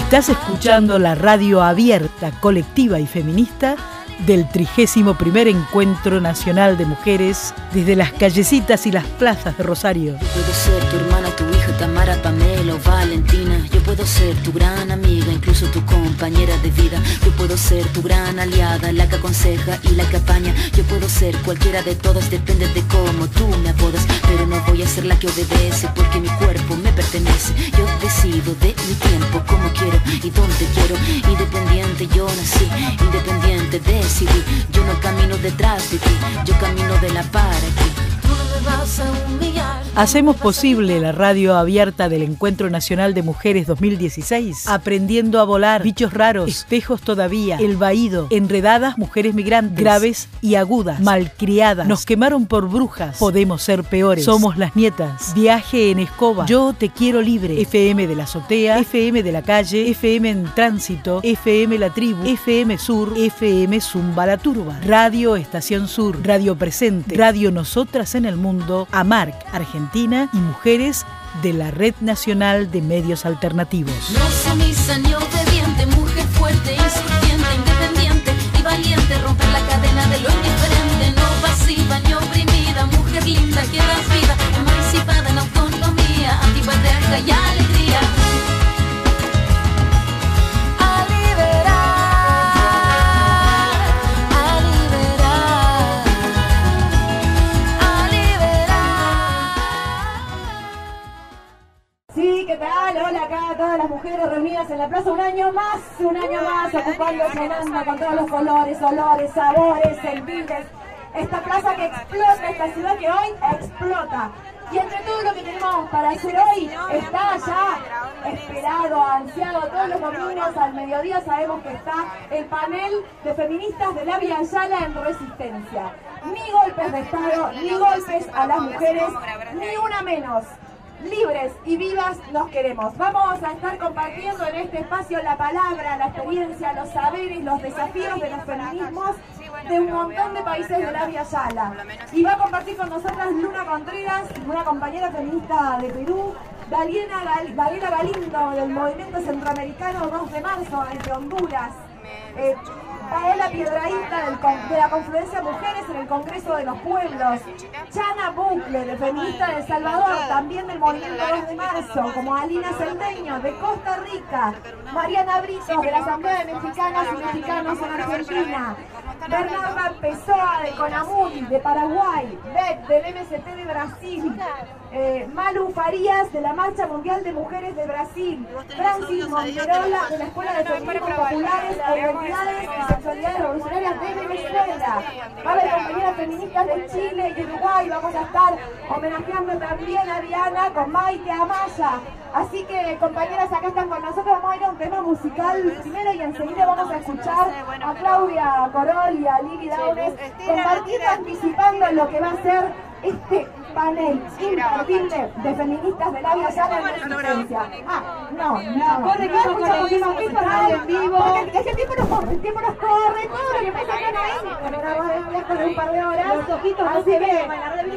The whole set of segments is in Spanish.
Estás escuchando la radio abierta, colectiva y feminista del 31º Encuentro Nacional de Mujeres desde las callecitas y las plazas de Rosario. Yo puedo ser tu hermana, tu hija, Tamara, Pamela o Valentina. Yo puedo ser tu gran amiga, incluso tu compañera de vida. Yo puedo ser tu gran aliada, la que aconseja y la que apaña. Yo puedo ser cualquiera de todas, depende de cómo tú me apodas. Pero no voy a ser la que obedece, porque mi cuerpo me pertenece. Yo decido de mi tiempo, cómo quiero y dónde quiero. Independiente yo nací, independiente decidí. Yo no camino detrás de ti, yo camino de la para ti. Tú no me vas a humillar. Hacemos posible la radio abierta del Encuentro Nacional de Mujeres 2016. Aprendiendo a volar, bichos raros, espejos todavía, el vaído, enredadas mujeres migrantes, graves y agudas, malcriadas, nos quemaron por brujas, podemos ser peores, somos las nietas, viaje en escoba, yo te quiero libre, FM de la azotea, FM de la calle, FM en tránsito, FM la tribu, FM sur, FM Zumba la turba, Radio Estación Sur, Radio Presente, Radio Nosotras en el Mundo, AMARC, Argentina y mujeres de la Red Nacional de Medios Alternativos. No sumisa ni obediente, mujer fuerte, insurgente, independiente y valiente, romper la cadena de lo indiferente, no pasiva ni oprimida, mujer linda que das vida, emancipada en autonomía, antipatriarca y alegría. ¿Qué tal? Hola acá, todas las mujeres reunidas en la plaza un año más, ocupando, llenando con todos los colores, olores, sabores, sentidos. Esta plaza que explota, esta ciudad que hoy explota. Y entre todo lo que tenemos para hacer hoy, está ya esperado, ansiado, todos los domingos al mediodía sabemos que está el panel de feministas de la Villa Ayala en Resistencia. Ni golpes de Estado, ni golpes a las mujeres, ni una menos. Libres y vivas nos queremos. Vamos a estar compartiendo en este espacio la palabra, la experiencia, los saberes, los desafíos de los feminismos de un montón de países de la Villa Ayala. Y va a compartir con nosotras Luna Contreras, una compañera feminista de Perú, Daliena Galindo del Movimiento Centroamericano 2 de Marzo desde Honduras, Paola Piedrahíta de la Confluencia Mujeres en el Congreso de los Pueblos, Chana Bucle, de Feminista de El Salvador, también del Movimiento 2 de Marzo, como Alina Celdeño de Costa Rica, Mariana Britos de la Asamblea de Mexicanas y Mexicanos en Argentina, Bernarda Pessoa de Conamuri de Paraguay, Beth del MST de Brasil, Malu Farías de la Marcha Mundial de Mujeres de Brasil, Francis Monterola de la Escuela de Feminismos Populares e Identidades y Sexualidades Revolucionarias de Venezuela. Va a haber compañeras feministas de Chile y Uruguay. Vamos a estar homenajeando también a Diana con Maite Amaya. Así que, compañeras, acá están con nosotros. Vamos a ir a un tema musical primero y enseguida vamos a escuchar a Claudia Corol y a Lili Daunes compartiendo, anticipando lo que va a ser este panel imperdible de feministas de la Villa Ayala en Resistencia. Corre, que escuchamos en vivo. Porque el tiempo nos corre, todo lo que pasa acá no hay. Con un par de horas. Los ojitos no se ven.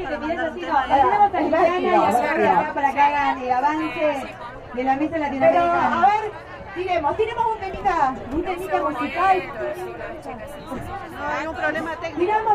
La tenemos a Liliana y a Sara para que hagan el avance de la mesa latinoamericana. Pero, a ver, tiremos un temita musical. No hay un problema técnico. Tiramos.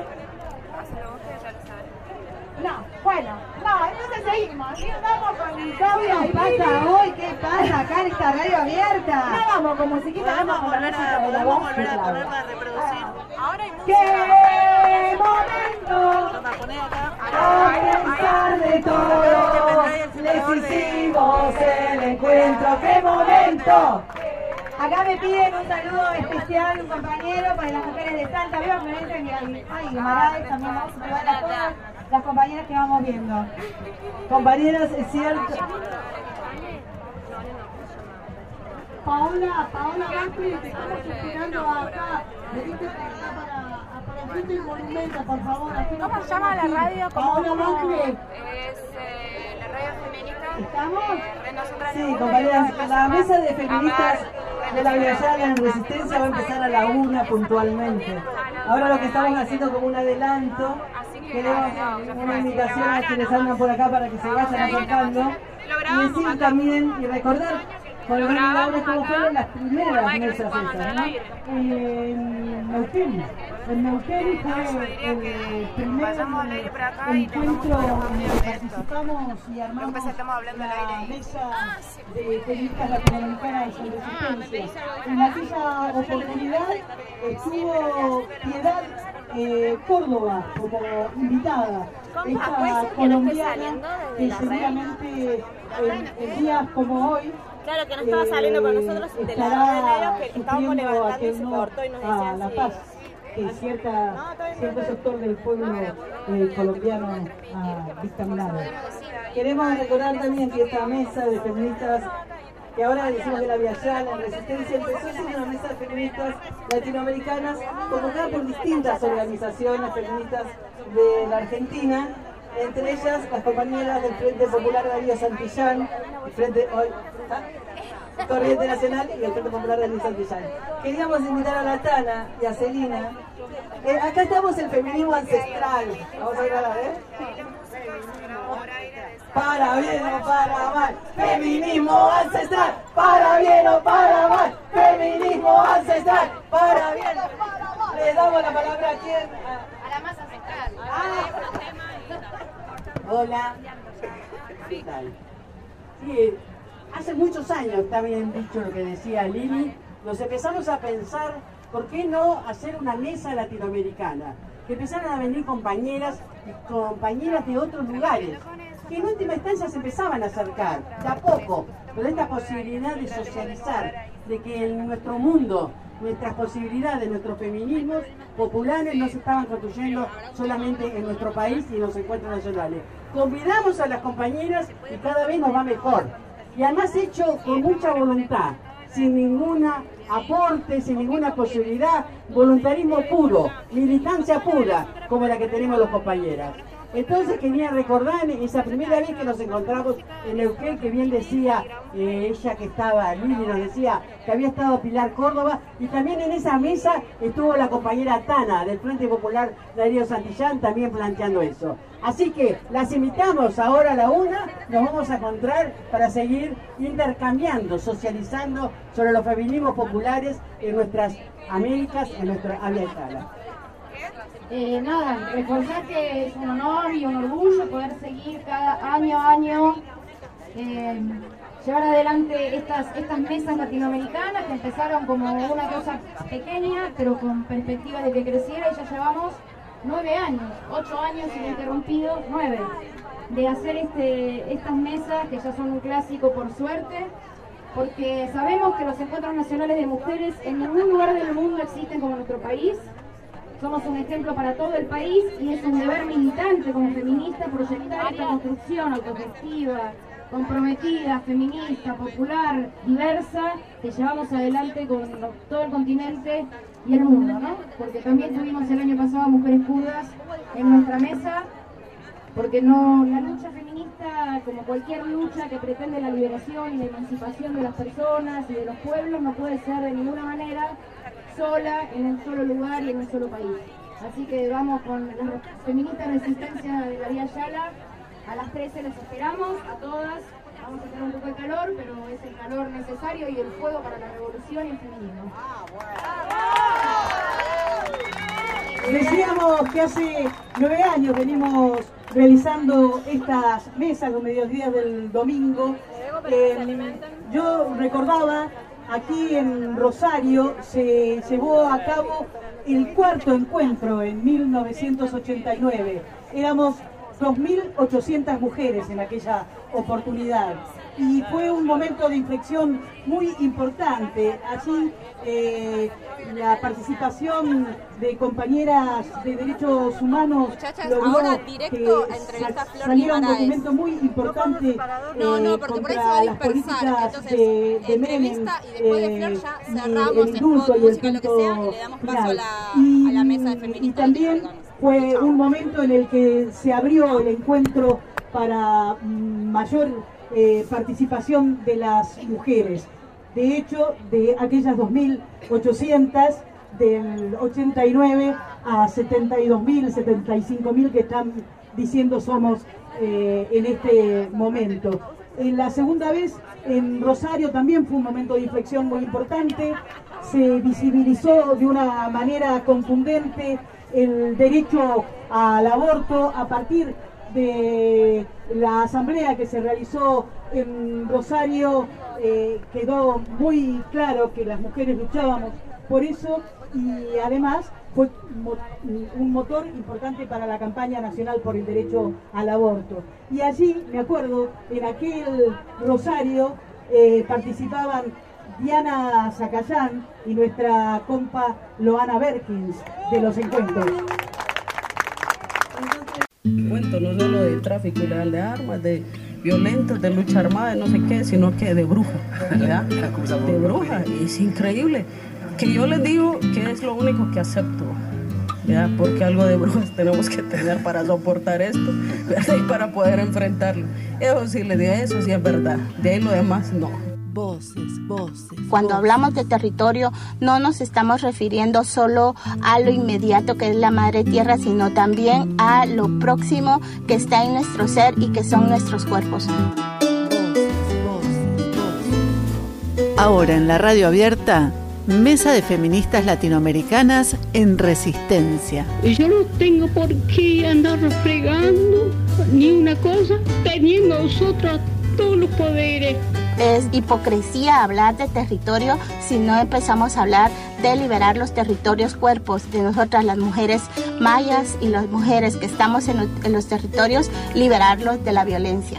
Entonces seguimos. Y vamos con Claudia. ¿Qué pasa hoy? ¿Qué pasa acá en esta radio abierta? No vamos con musiquita, vamos con la música de la voz. Podemos volver a ponerla a reproducir. Ahora hay música. ¡Qué momento! A pesar de todo, les hicimos el encuentro. ¡Qué momento! Acá me piden un saludo especial, un compañero para las mujeres de Salta. Veo que me dicen y Marades también vamos a saludar a todas las compañeras que vamos viendo. Compañeras, es cierto. Paola Macri, te estamos esperando acá. Venite para el frente del monumento, por favor. ¿Cómo se llama la radio? Paola Macri. Es la radio feminista. ¿Estamos? Sí, compañeras, la mesa de feministas de la Villa Ayala en Resistencia va a empezar a la 1 puntualmente. Ahora lo que estamos haciendo como un adelanto, queremos una invitación a quienes andan por acá para que se vayan acercando y decir también y recordar Bueno, ahora como fueron las primeras mesas esas, ¿no? En Neuquén. En Neuquén fue el primer encuentro donde participamos y armamos la mesa de feministas latinoamericanas en resistencia. En aquella oportunidad estuvo Piedad Córdoba como invitada. Esta colombiana que seguramente en días como hoy claro que no estaba saliendo con nosotros de la radio, que estábamos levantando y se cortó y nos decía a la paz que cierto sector del pueblo colombiano ha dictaminado. Queremos recordar también que esta mesa de feministas, que ahora decimos de la Vía Yala en Resistencia, empezó siendo una mesa de feministas latinoamericanas convocada por distintas organizaciones feministas de la Argentina, entre ellas las compañeras del Frente Popular Darío Santillán, Corriente Nacional y el Frente Popular Darío Santillán. Queríamos invitar a la Tana y a Celina. Acá estamos el feminismo ancestral. Vamos a ver, para bien o para mal, feminismo ancestral, para bien o para mal, feminismo ancestral, para bien o para mal. Le damos la palabra a quién. A la más ancestral. Hola. ¿Qué tal? Sí, hace muchos años, está bien dicho lo que decía Lili, nos empezamos a pensar, ¿por qué no hacer una mesa latinoamericana? Que empezaron a venir compañeras y compañeras de otros lugares, que en última instancia se empezaban a acercar, de a poco, pero esta posibilidad de socializar, de que en nuestro mundo, nuestras posibilidades, nuestros feminismos populares no se estaban construyendo solamente en nuestro país y en los encuentros nacionales. Convidamos a las compañeras y cada vez nos va mejor. Y además hecho con mucha voluntad, sin ningún aporte, sin ninguna posibilidad, voluntarismo puro, militancia pura, como la que tenemos los compañeras. Entonces quería recordar esa primera vez que nos encontramos en Neuquén, que bien decía ella que estaba, Lili nos decía que había estado Pilar Córdoba, y también en esa mesa estuvo la compañera Tana del Frente Popular Darío Santillán también planteando eso. Así que las invitamos ahora a la una, nos vamos a encontrar para seguir intercambiando, socializando sobre los feminismos populares en nuestras Américas, en nuestra Vía Yala. Nada, recordar que es un honor y un orgullo poder seguir cada año a año, llevar adelante estas mesas latinoamericanas que empezaron como una cosa pequeña, pero con perspectiva de que creciera, y ya llevamos 9 años, 8 años ininterrumpidos, 9, de hacer estas mesas que ya son un clásico por suerte, porque sabemos que los encuentros nacionales de mujeres en ningún lugar del mundo existen como en nuestro país. Somos un ejemplo para todo el país y es un deber militante como feminista proyectar esta construcción autogestiva, comprometida, feminista, popular, diversa, que llevamos adelante con todo el continente y el mundo, ¿no? Porque también tuvimos el año pasado a mujeres kurdas en nuestra mesa, porque la lucha feminista, como cualquier lucha que pretende la liberación y la emancipación de las personas y de los pueblos, no puede ser de ninguna manera sola, en un solo lugar y en un solo país. Así que vamos con las feministas resistencia de la Vía Yala. A las 13 les esperamos, a todas. Vamos a tener un poco de calor, pero es el calor necesario y el fuego para la revolución y el feminismo. Decíamos que hace 9 años venimos realizando estas mesas los mediodías del domingo. Yo recordaba, aquí en Rosario se llevó a cabo el 4º encuentro en 1989. Éramos 2.800 mujeres en aquella oportunidad y fue un momento de inflexión muy importante. Allí la participación de compañeras de derechos humanos logró que saliera un documento muy importante contra las políticas de Menem, el indulto y el punto final. Y también fue un momento en el que se abrió el encuentro para mayor participación de las mujeres. De hecho, de aquellas 2.800 del 89 a 72.000, 75.000 que están diciendo somos en este momento. La segunda vez en Rosario también fue un momento de inflexión muy importante. Se visibilizó de una manera contundente el derecho al aborto a partir de la asamblea que se realizó en Rosario. Quedó muy claro que las mujeres luchábamos por eso, y además fue un motor importante para la campaña nacional por el derecho al aborto. Y allí, me acuerdo, en aquel Rosario participaban Diana Zacayán y nuestra compa Loana Berkins de los encuentros. Cuento no solo de tráfico ilegal de armas, de violentos, de lucha armada, de no sé qué, sino que de brujas, ¿verdad? De brujas, y es increíble. Que yo les digo que es lo único que acepto, ¿verdad? Porque algo de brujas tenemos que tener para soportar esto, ¿verdad? Y para poder enfrentarlo. Eso sí les digo, eso sí es verdad. De ahí lo demás, no. Voces. Cuando hablamos de territorio, no nos estamos refiriendo solo a lo inmediato que es la madre tierra, sino también a lo próximo que está en nuestro ser y que son nuestros cuerpos. Ahora en la radio abierta, Mesa de Feministas Latinoamericanas en Resistencia. Yo no tengo por qué andar refregando ni una cosa, teniendo nosotros todos los poderes. Es hipocresía hablar de territorio si no empezamos a hablar de liberar los territorios cuerpos de nosotras las mujeres mayas y las mujeres que estamos en los territorios, liberarlos de la violencia.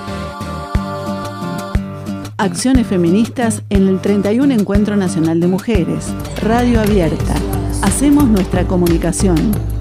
Acciones feministas en el 31 Encuentro Nacional de Mujeres. Radio Abierta. Hacemos nuestra comunicación.